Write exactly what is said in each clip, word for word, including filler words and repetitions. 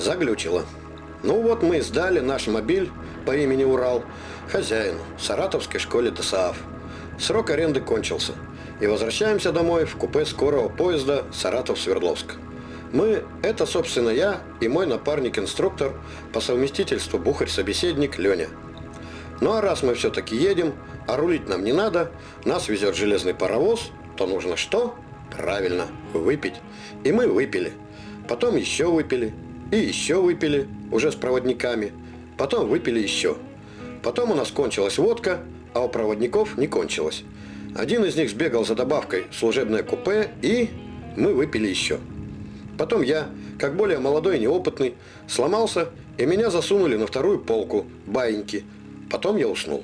Заглючило. Ну вот мы и сдали наш мобиль по имени Урал хозяину, Саратовской школе ДОСААФ. Срок аренды кончился. И возвращаемся домой в купе скорого поезда Саратов-Свердловск. Мы – это, собственно, я и мой напарник-инструктор, по совместительству бухарь-собеседник Леня. Ну а раз мы все-таки едем, а рулить нам не надо, нас везет железный паровоз, то нужно что? Правильно, выпить. И мы выпили. Потом еще выпили. И еще выпили, уже с проводниками. Потом выпили еще. Потом у нас кончилась водка, а у проводников не кончилась. Один из них сбегал за добавкой в служебное купе, и мы выпили еще. Потом я, как более молодой и неопытный, сломался, и меня засунули на вторую полку, баиньки. Потом я уснул.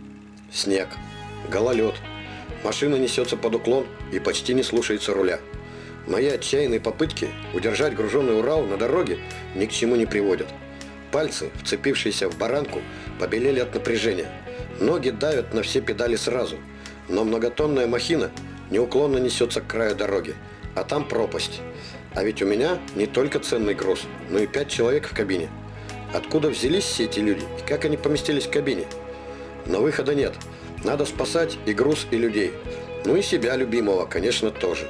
Снег, гололед. Машина несется под уклон и почти не слушается руля. Мои отчаянные попытки удержать груженный Урал на дороге ни к чему не приводят. Пальцы, вцепившиеся в баранку, побелели от напряжения. Ноги давят на все педали сразу. Но многотонная махина неуклонно несется к краю дороги, а там пропасть. А ведь у меня не только ценный груз, но и пять человек в кабине. Откуда взялись все эти люди и как они поместились в кабине? Но выхода нет. Надо спасать и груз, и людей. Ну и себя любимого, конечно, тоже.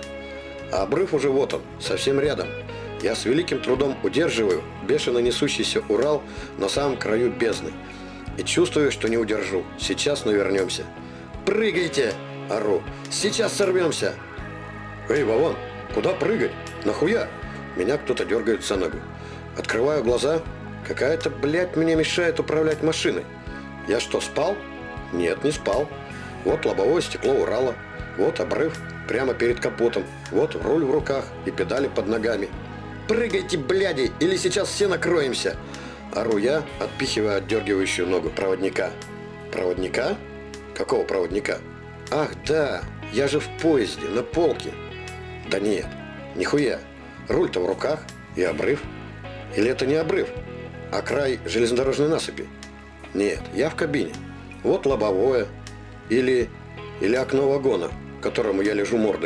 А обрыв уже вот он, совсем рядом. Я с великим трудом удерживаю бешено несущийся Урал на самом краю бездны. И чувствую, что не удержу. Сейчас навернемся. «Прыгайте!» – ору. «Сейчас сорвемся!» «Эй, Вован, куда прыгать? Нахуя?» Меня кто-то дергает за ногу. Открываю глаза. Какая-то, блядь, мне мешает управлять машиной. Я что, спал? Нет, не спал. Вот лобовое стекло Урала. Вот обрыв прямо перед капотом. Вот руль в руках и педали под ногами. «Прыгайте, бляди, или сейчас все накроемся!» Ору я, отпихивая отдергивающую ногу проводника. «Проводника? Какого проводника? Ах, да, я же в поезде, на полке!» «Да нет, нихуя. Руль-то в руках и обрыв. Или это не обрыв, а край железнодорожной насыпи? Нет, я в кабине. Вот лобовое. Или, или окно вагона, к которому я лежу мордой.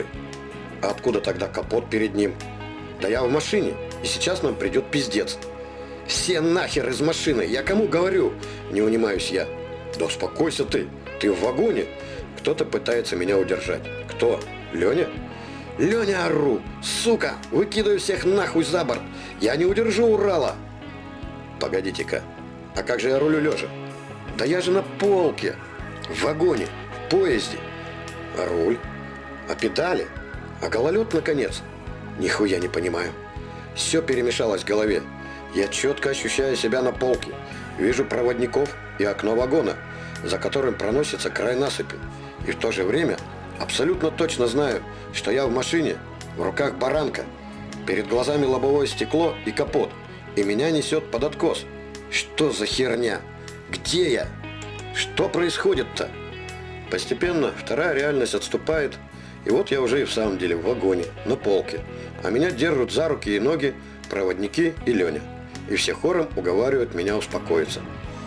А откуда тогда капот перед ним? Да я в машине, и сейчас нам придет пиздец. Все нахер из машины, я кому говорю?» Не унимаюсь я. «Да успокойся ты, ты в вагоне!» Кто-то пытается меня удержать. Кто? Леня? «Леня, ору! Сука! Выкидываю всех нахуй за борт! Я не удержу Урала!» Погодите-ка, а как же я рулю лежа? Да я же на полке, в вагоне, в поезде. А руль? А педали? А гололед, наконец? Нихуя не понимаю. Все перемешалось в голове. Я четко ощущаю себя на полке. Вижу проводников и окно вагона, за которым проносится край насыпи. И в то же время абсолютно точно знаю, что я в машине, в руках баранка. Перед глазами лобовое стекло и капот. И меня несет под откос. Что за херня? Где я? Что происходит-то? Постепенно вторая реальность отступает. И вот я уже и в самом деле в вагоне, на полке. А меня держат за руки и ноги проводники и Леня. И все хором уговаривают меня успокоиться.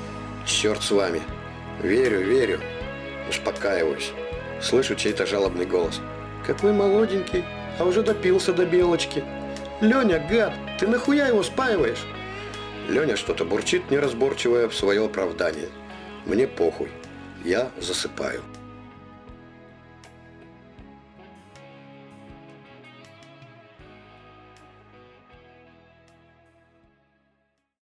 Черт с вами. Верю, верю. Успокаиваюсь. Слышу чей-то жалобный голос. «Какой молоденький, а уже допился до белочки. Леня, гад, ты нахуя его спаиваешь?» Леня что-то бурчит неразборчивое в свое оправдание. Мне похуй. Я засыпаю.